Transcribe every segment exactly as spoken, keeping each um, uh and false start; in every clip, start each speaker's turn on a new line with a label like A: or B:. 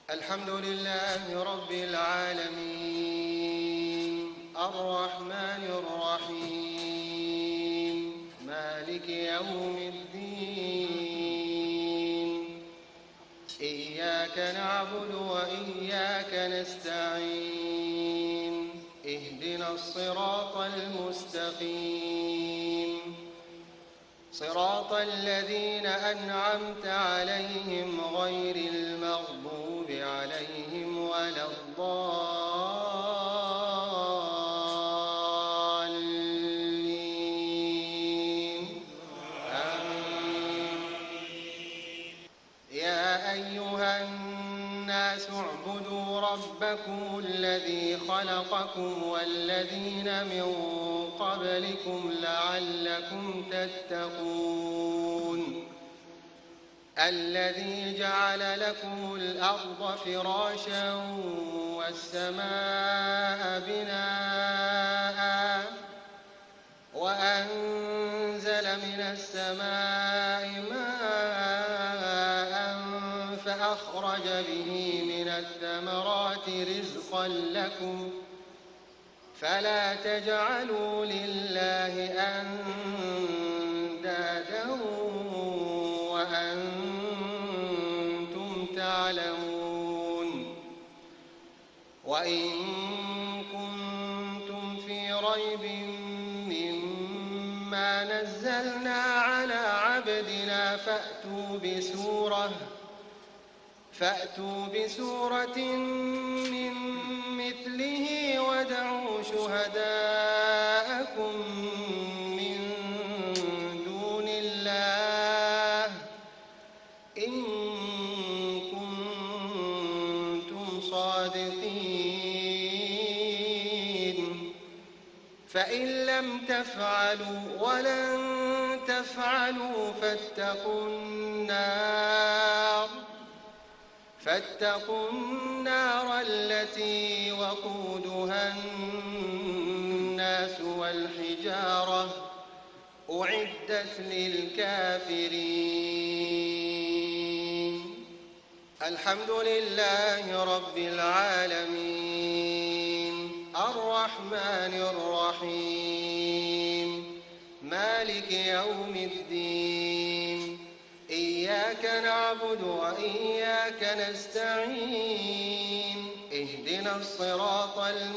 A: الحمد لله رب العالمين الرحمن الرحيم مالك يوم الدين إياك نعبد وإياك نستعين اهدنا الصراط المستقيم صراط الذين أنعمت عليهم غير المغضوب عليهم ولا الضالين آمين. يا أيها الناس اعبدوا ربكم الذي خلقكم والذين من قبلكم لعلكم تتقون الذي جعل لكم الأرض فراشا والسماء بناء وأنزل من السماء ماء فأخرج به من الثمرات رزقا لكم فلا تجعلوا لله أندادا وأنتم تعلمون وإن كنتم في ريب مما نزلنا على عبدنا فأتوا بسورة فأتوا بسورة من مثله وادعوا شهداءكم من دون الله إن كنتم صادقين فإن لم تفعلوا ولن تفعلوا فاتقوا النار فاتقوا النار التي وقودها الناس والحجارة أعدت للكافرين. الحمد لله رب العالمين الرحمن الرحيم مالك يوم الدين إياك نعبد وإياك نستعين اهدنا الصراط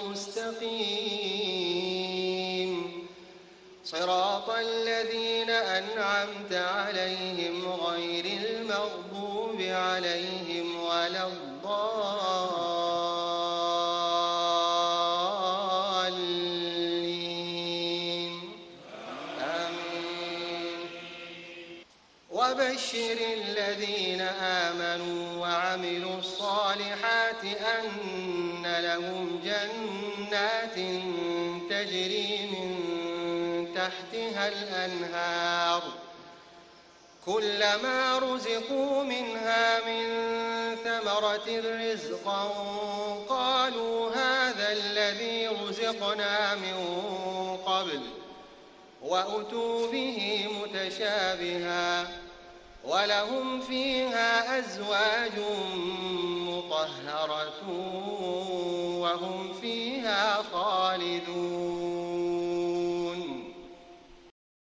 A: المستقيم صراط الذين أنعمت عليهم غير المغضوب عليهم ولا الضالين آمين. وبشر الذين آمنوا وعملوا الصالحات أن لهم جنات تجري من تحتها الأنهار كلما رزقوا منها من ثمرة رزقا قالوا هذا الذي رزقنا من قبل وأتوا به متشابها ولهم فيها أزواج مطهرة وهم فيها خالدون.